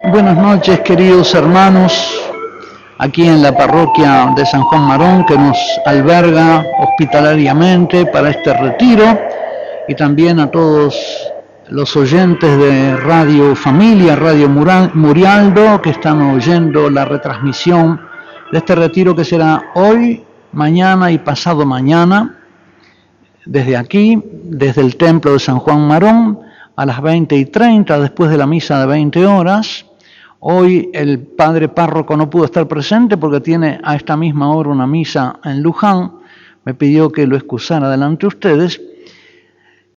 Buenas noches, queridos hermanos, aquí en la parroquia de San Juan Marón, que nos alberga hospitalariamente para este retiro, y también a todos los oyentes de Radio Familia, Radio Murialdo, que están oyendo la retransmisión de este retiro que será hoy, mañana y pasado mañana, desde aquí, desde el templo de San Juan Marón, a las 20:30, después de la misa de 20 horas. Hoy el padre párroco no pudo estar presente porque tiene a esta misma hora una misa en Luján. Me pidió que lo excusara delante de ustedes.